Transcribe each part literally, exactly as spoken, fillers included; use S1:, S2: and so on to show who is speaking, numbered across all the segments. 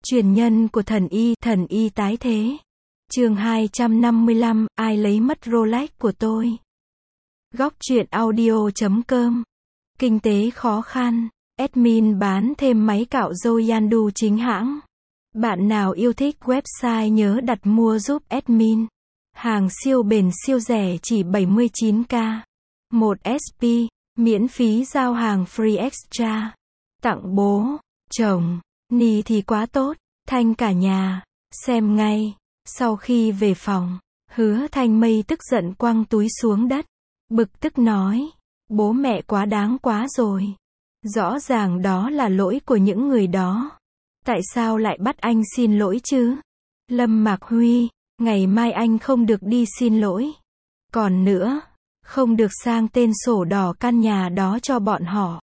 S1: Truyền nhân của thần y, thần y tái thế. Chương hai trăm năm mươi lăm, ai lấy mất Rolex của tôi? Góc truyện audio chấm com. Kinh tế khó khăn. Admin bán thêm máy cạo râu Yandu chính hãng. Bạn nào yêu thích website nhớ đặt mua giúp admin. Hàng siêu bền siêu rẻ chỉ bảy mươi chín k. một ét pê, miễn phí giao hàng free extra. Tặng bố, chồng, ni thì quá tốt, Thanh cả nhà, xem ngay. Sau khi về phòng, Hứa Thanh Mây tức giận quăng túi xuống đất. Bực tức nói, bố mẹ quá đáng quá rồi. Rõ ràng đó là lỗi của những người đó. Tại sao lại bắt anh xin lỗi chứ? Lâm Mạc Huy, ngày mai anh không được đi xin lỗi. Còn nữa, không được sang tên sổ đỏ căn nhà đó cho bọn họ.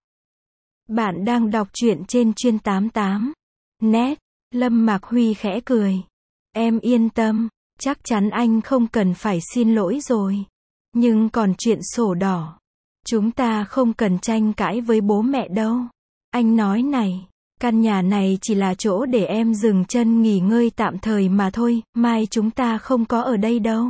S1: Bạn đang đọc truyện trên chuyên tám tám. Net, Lâm Mạc Huy khẽ cười. Em yên tâm, chắc chắn anh không cần phải xin lỗi rồi. Nhưng còn chuyện sổ đỏ, chúng ta không cần tranh cãi với bố mẹ đâu. Anh nói này, căn nhà này chỉ là chỗ để em dừng chân nghỉ ngơi tạm thời mà thôi, mai chúng ta không có ở đây đâu.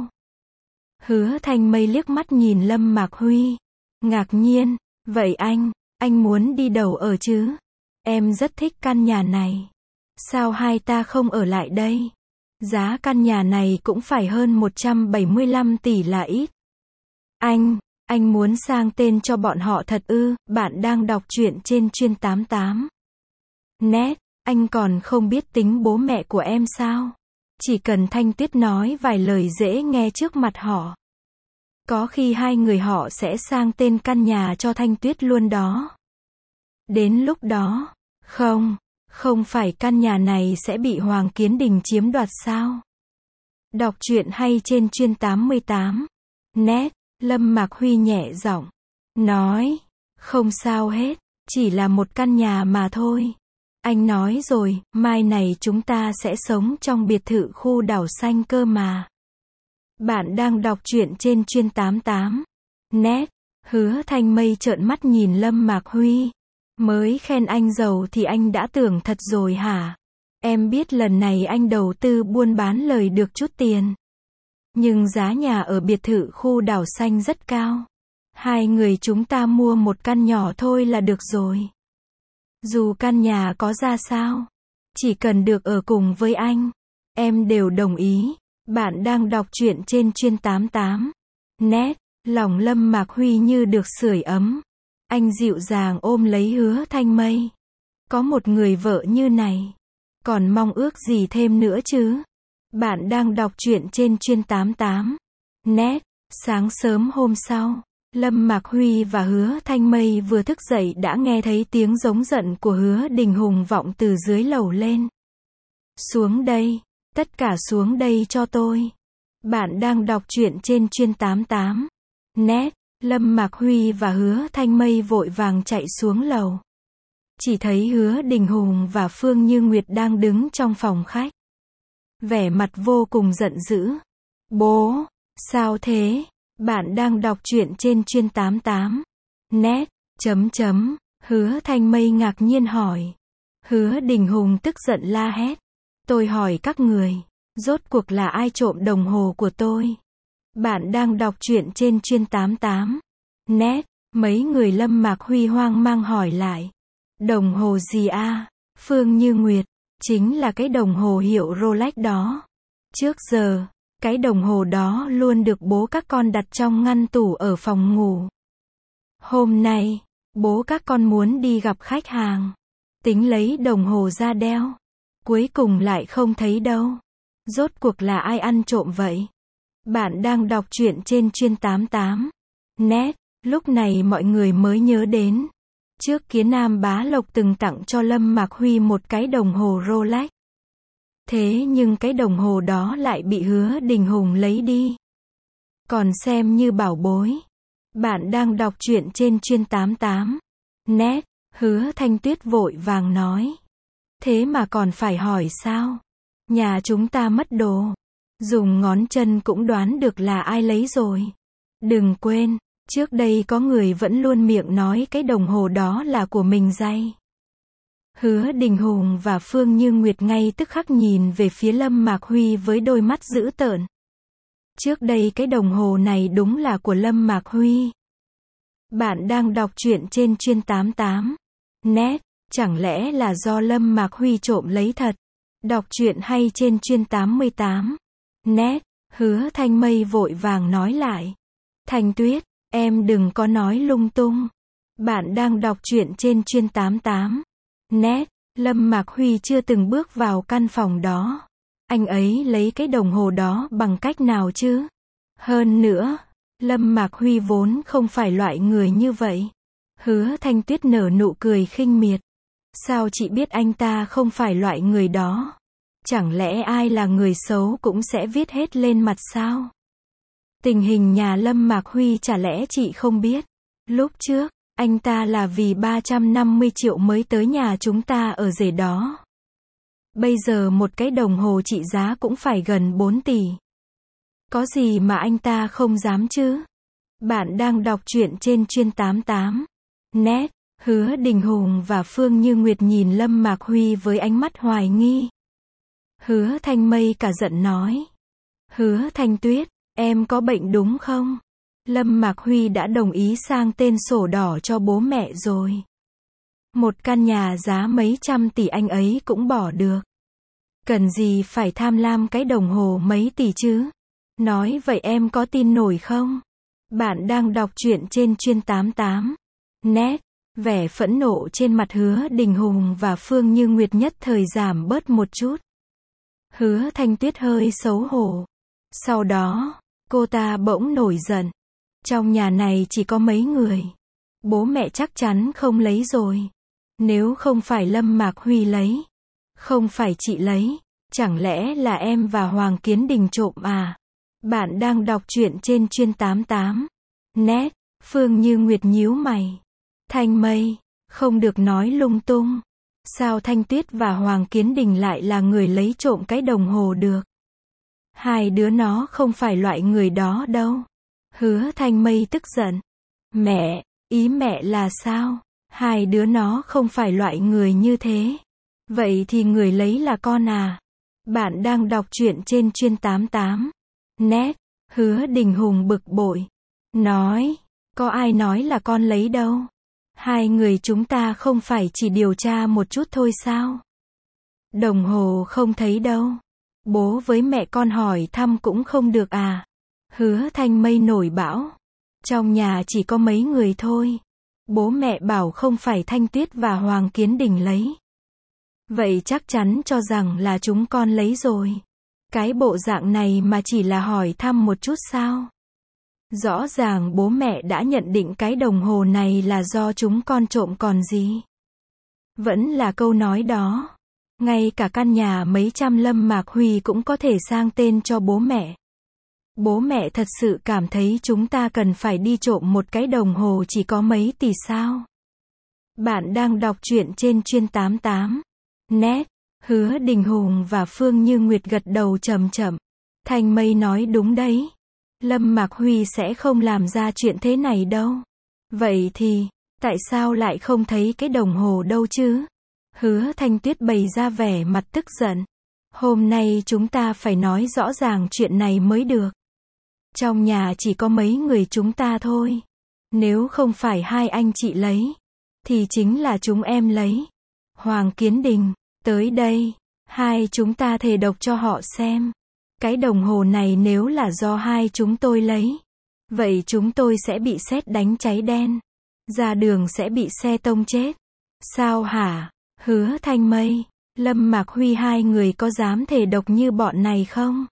S1: Hứa Thanh Mây liếc mắt nhìn Lâm Mạc Huy, ngạc nhiên, vậy anh, anh muốn đi đâu ở chứ? Em rất thích căn nhà này. Sao hai ta không ở lại đây? Giá căn nhà này cũng phải hơn một trăm bảy mươi lăm tỷ là ít. Anh, anh muốn sang tên cho bọn họ thật ư? Bạn đang đọc truyện trên chuyên tám tám. Net, anh còn không biết tính bố mẹ của em sao? Chỉ cần Thanh Tuyết nói vài lời dễ nghe trước mặt họ. Có khi hai người họ sẽ sang tên căn nhà cho Thanh Tuyết luôn đó. Đến lúc đó, không, không phải căn nhà này sẽ bị Hoàng Kiến Đình chiếm đoạt sao? Đọc truyện hay trên chuyên tám mươi tám. Net, Lâm Mạc Huy nhẹ giọng nói, không sao hết, chỉ là một căn nhà mà thôi. Anh nói rồi, mai này chúng ta sẽ sống trong biệt thự khu đảo xanh cơ mà. Bạn đang đọc truyện trên chuyên tám tám. Net, Hứa Thanh Mây trợn mắt nhìn Lâm Mạc Huy. Mới khen anh giàu thì anh đã tưởng thật rồi hả? Em biết lần này anh đầu tư buôn bán lời được chút tiền. Nhưng giá nhà ở biệt thự khu đảo xanh rất cao. Hai người chúng ta mua một căn nhỏ thôi là được rồi. Dù căn nhà có ra sao, chỉ cần được ở cùng với anh, em đều đồng ý. Bạn đang đọc truyện trên chuyên tám tám. Net, lòng Lâm Mạc Huy như được sưởi ấm. Anh dịu dàng ôm lấy Hứa Thanh Mây. Có một người vợ như này, còn mong ước gì thêm nữa chứ? Bạn đang đọc truyện trên chuyên tám tám. Net, sáng sớm hôm sau, Lâm Mạc Huy và Hứa Thanh Mây vừa thức dậy đã nghe thấy tiếng giống giận của Hứa Đình Hùng vọng từ dưới lầu lên. Xuống đây, tất cả xuống đây cho tôi. Bạn đang đọc truyện trên chuyên tám tám. Net, Lâm Mạc Huy và Hứa Thanh Mây vội vàng chạy xuống lầu. Chỉ thấy Hứa Đình Hùng và Phương Như Nguyệt đang đứng trong phòng khách. Vẻ mặt vô cùng giận dữ. Bố, sao thế? Bạn đang đọc truyện trên chuyên tám tám. Net, chấm chấm, Hứa Thanh Mây ngạc nhiên hỏi. Hứa Đình Hùng tức giận la hét. Tôi hỏi các người, rốt cuộc là ai trộm đồng hồ của tôi? Bạn đang đọc truyện trên chuyên tám tám. Net, mấy người Lâm Mạc Huy hoang mang hỏi lại. Đồng hồ gì a? Phương Như Nguyệt, chính là cái đồng hồ hiệu Rolex đó. Trước giờ, cái đồng hồ đó luôn được bố các con đặt trong ngăn tủ ở phòng ngủ. Hôm nay, bố các con muốn đi gặp khách hàng, tính lấy đồng hồ ra đeo. Cuối cùng lại không thấy đâu. Rốt cuộc là ai ăn trộm vậy? Bạn đang đọc truyện trên chuyên tám tám. Net, lúc này mọi người mới nhớ đến. Trước kia Nam Bá Lộc từng tặng cho Lâm Mạc Huy một cái đồng hồ Rolex. Thế nhưng cái đồng hồ đó lại bị Hứa Đình Hùng lấy đi. Còn xem như bảo bối. Bạn đang đọc truyện trên chuyên tám tám. Net, Hứa Thanh Tuyết vội vàng nói. Thế mà còn phải hỏi sao? Nhà chúng ta mất đồ. Dùng ngón chân cũng đoán được là ai lấy rồi. Đừng quên, trước đây có người vẫn luôn miệng nói cái đồng hồ đó là của mình day. Hứa Đình Hùng và Phương Như Nguyệt ngay tức khắc nhìn về phía Lâm Mạc Huy với đôi mắt dữ tợn. Trước đây cái đồng hồ này đúng là của Lâm Mạc Huy. Bạn đang đọc truyện trên Chuyên tám tám net, chẳng lẽ là do Lâm Mạc Huy trộm lấy thật? Đọc truyện hay trên Chuyên tám tám net, Hứa Thanh Mây vội vàng nói lại. Thanh Tuyết, em đừng có nói lung tung. Bạn đang đọc truyện trên Chuyên tám tám net, Lâm Mạc Huy chưa từng bước vào căn phòng đó. Anh ấy lấy cái đồng hồ đó bằng cách nào chứ? Hơn nữa, Lâm Mạc Huy vốn không phải loại người như vậy. Hứa Thanh Tuyết nở nụ cười khinh miệt. Sao chị biết anh ta không phải loại người đó? Chẳng lẽ ai là người xấu cũng sẽ viết hết lên mặt sao? Tình hình nhà Lâm Mạc Huy chả lẽ chị không biết? Lúc trước, anh ta là vì ba trăm năm mươi triệu mới tới nhà chúng ta ở rể đó. Bây giờ một cái đồng hồ trị giá cũng phải gần bốn tỷ. Có gì mà anh ta không dám chứ? Bạn đang đọc truyện trên Chuyên tám tám net, Hứa Đình Hùng và Phương Như Nguyệt nhìn Lâm Mạc Huy với ánh mắt hoài nghi. Hứa Thanh Mây cả giận nói. Hứa Thanh Tuyết, em có bệnh đúng không? Lâm Mạc Huy đã đồng ý sang tên sổ đỏ cho bố mẹ rồi. Một căn nhà giá mấy trăm tỷ anh ấy cũng bỏ được. Cần gì phải tham lam cái đồng hồ mấy tỷ chứ? Nói vậy em có tin nổi không? Bạn đang đọc truyện trên Chuyên tám tám net, vẻ phẫn nộ trên mặt Hứa Đình Hùng và Phương Như Nguyệt nhất thời giảm bớt một chút. Hứa Thanh Tuyết hơi xấu hổ. Sau đó, cô ta bỗng nổi giận. Trong nhà này chỉ có mấy người. Bố mẹ chắc chắn không lấy rồi. Nếu không phải Lâm Mạc Huy lấy, không phải chị lấy, chẳng lẽ là em và Hoàng Kiến Đình trộm à? Bạn đang đọc truyện trên Chuyên tám tám net, Phương Như Nguyệt nhíu mày. Thanh Mây, không được nói lung tung. Sao Thanh Tuyết và Hoàng Kiến Đình lại là người lấy trộm cái đồng hồ được? Hai đứa nó không phải loại người đó đâu. Hứa Thanh Mây tức giận. Mẹ, ý mẹ là sao? Hai đứa nó không phải loại người như thế. Vậy thì người lấy là con à? Bạn đang đọc truyện trên Chuyên tám tám net, Hứa Đình Hùng bực bội. Nói, có ai nói là con lấy đâu? Hai người chúng ta không phải chỉ điều tra một chút thôi sao? Đồng hồ không thấy đâu. Bố với mẹ con hỏi thăm cũng không được à? Hứa Thanh Mây nổi bão. Trong nhà chỉ có mấy người thôi. Bố mẹ bảo không phải Thanh Tuyết và Hoàng Kiến Đình lấy. Vậy chắc chắn cho rằng là chúng con lấy rồi. Cái bộ dạng này mà chỉ là hỏi thăm một chút sao? Rõ ràng bố mẹ đã nhận định cái đồng hồ này là do chúng con trộm còn gì. Vẫn là câu nói đó. Ngay cả căn nhà mấy trăm Lâm Mạc Huy cũng có thể sang tên cho bố mẹ. Bố mẹ thật sự cảm thấy chúng ta cần phải đi trộm một cái đồng hồ chỉ có mấy tỷ sao? Bạn đang đọc truyện trên Chuyên tám tám net, Hứa Đình Hùng và Phương Như Nguyệt gật đầu chậm chậm. Thanh Mây nói đúng đấy. Lâm Mạc Huy sẽ không làm ra chuyện thế này đâu. Vậy thì, tại sao lại không thấy cái đồng hồ đâu chứ? Hứa Thanh Tuyết bày ra vẻ mặt tức giận. Hôm nay chúng ta phải nói rõ ràng chuyện này mới được. Trong nhà chỉ có mấy người chúng ta thôi. Nếu không phải hai anh chị lấy, thì chính là chúng em lấy. Hoàng Kiến Đình, tới đây. Hai chúng ta thề độc cho họ xem. Cái đồng hồ này nếu là do hai chúng tôi lấy, vậy chúng tôi sẽ bị sét đánh cháy đen. Ra đường sẽ bị xe tông chết. Sao hả? Hứa Thanh Mây, Lâm Mạc Huy hai người có dám thề độc như bọn này không?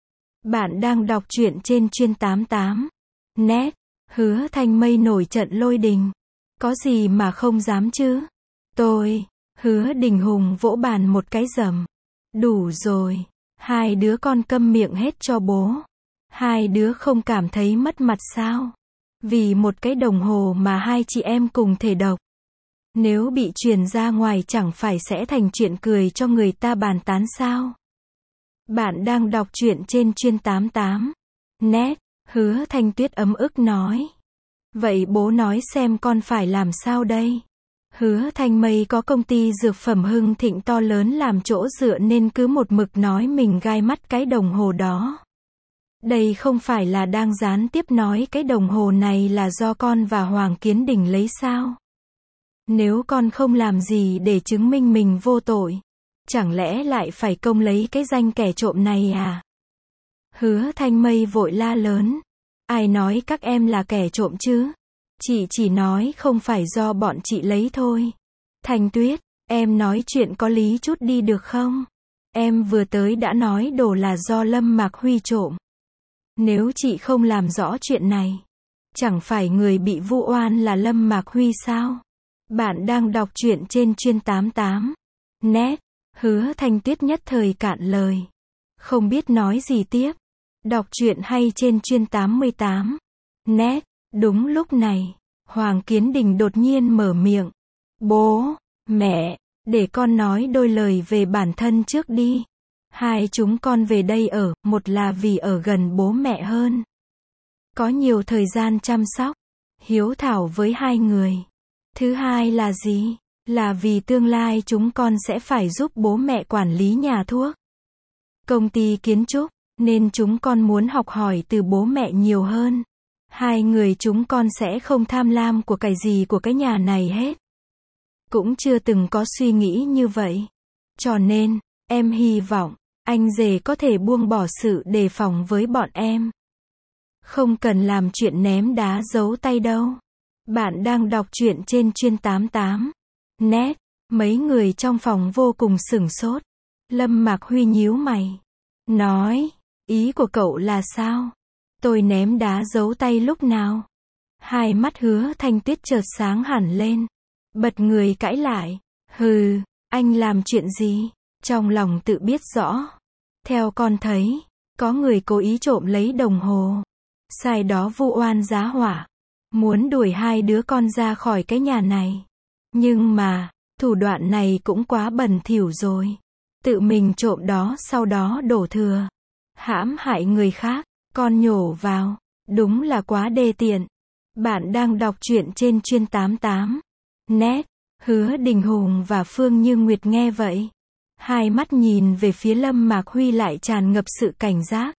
S1: Bạn đang đọc truyện trên Chuyên tám tám net, Hứa Thanh Mây nổi trận lôi đình. Có gì mà không dám chứ? Tôi, Hứa Đình Hùng vỗ bàn một cái rầm. Đủ rồi. Hai đứa con câm miệng hết cho bố. Hai đứa không cảm thấy mất mặt sao? Vì một cái đồng hồ mà hai chị em cùng thề độc. Nếu bị truyền ra ngoài chẳng phải sẽ thành chuyện cười cho người ta bàn tán sao? Bạn đang đọc truyện trên Chuyên tám tám net, Hứa Thanh Tuyết ấm ức nói. Vậy bố nói xem con phải làm sao đây? Hứa Thanh Mây có công ty dược phẩm hưng thịnh to lớn làm chỗ dựa nên cứ một mực nói mình gai mắt cái đồng hồ đó. Đây không phải là đang gián tiếp nói cái đồng hồ này là do con và Hoàng Kiến Đình lấy sao? Nếu con không làm gì để chứng minh mình vô tội, chẳng lẽ lại phải công lấy cái danh kẻ trộm này à? Hứa Thanh Mây vội la lớn. Ai nói các em là kẻ trộm chứ? Chị chỉ nói không phải do bọn chị lấy thôi. Thanh Tuyết, em nói chuyện có lý chút đi được không? Em vừa tới đã nói đồ là do Lâm Mạc Huy trộm. Nếu chị không làm rõ chuyện này, chẳng phải người bị vu oan là Lâm Mạc Huy sao? Bạn đang đọc truyện trên chuyên tám tám net. Hứa Thanh Tuyết nhất thời cạn lời, không biết nói gì tiếp. Đọc truyện hay trên chuyên tám mươi tám net. Đúng lúc này, Hoàng Kiến Đình đột nhiên mở miệng. Bố, mẹ, để con nói đôi lời về bản thân trước đi. Hai chúng con về đây ở, một là vì ở gần bố mẹ hơn, có nhiều thời gian chăm sóc, hiếu thảo với hai người. Thứ hai là gì? Là vì tương lai chúng con sẽ phải giúp bố mẹ quản lý nhà thuốc, công ty kiến trúc, nên chúng con muốn học hỏi từ bố mẹ nhiều hơn. Hai người chúng con sẽ không tham lam của cải gì của cái nhà này hết. Cũng chưa từng có suy nghĩ như vậy. Cho nên, em hy vọng, anh rể có thể buông bỏ sự đề phòng với bọn em. Không cần làm chuyện ném đá giấu tay đâu. Bạn đang đọc truyện trên chuyên tám tám net. Mấy người trong phòng vô cùng sửng sốt. Lâm Mạc Huy nhíu mày, nói, ý của cậu là sao? Tôi ném đá giấu tay lúc nào? Hai mắt Hứa Thanh Tuyết chợt sáng hẳn lên, bật người cãi lại. Hừ, anh làm chuyện gì? Trong lòng tự biết rõ. Theo con thấy, có người cố ý trộm lấy đồng hồ, sai đó vu oan giá hỏa, muốn đuổi hai đứa con ra khỏi cái nhà này. Nhưng mà, thủ đoạn này cũng quá bẩn thỉu rồi. Tự mình trộm đó sau đó đổ thừa, hãm hại người khác, con nhổ vào, đúng là quá đê tiện. Bạn đang đọc truyện trên chuyên tám tám net. Hứa Đình Hùng và Phương Như Nguyệt nghe vậy, hai mắt nhìn về phía Lâm Mạc Huy lại tràn ngập sự cảnh giác.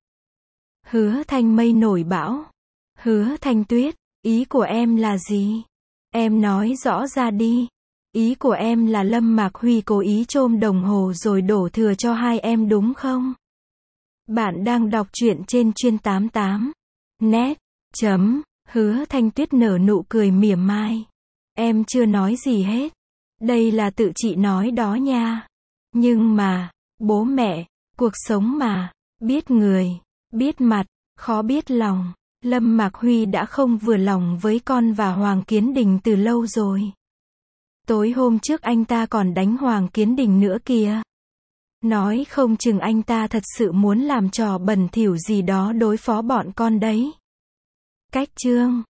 S1: Hứa Thanh Mây nổi bão. Hứa Thanh Tuyết, ý của em là gì? Em nói rõ ra đi. Ý của em là Lâm Mạc Huy cố ý trộm đồng hồ rồi đổ thừa cho hai em đúng không? Bạn đang đọc truyện trên chuyên tám tám net. Chấm. Hứa Thanh Tuyết nở nụ cười mỉa mai. Em chưa nói gì hết. Đây là tự chị nói đó nha. Nhưng mà, bố mẹ, cuộc sống mà, biết người, biết mặt, khó biết lòng. Lâm Mạc Huy đã không vừa lòng với con và Hoàng Kiến Đình từ lâu rồi. Tối hôm trước anh ta còn đánh Hoàng Kiến Đình nữa kìa. Nói không chừng anh ta thật sự muốn làm trò bẩn thỉu gì đó đối phó bọn con đấy. Cách chương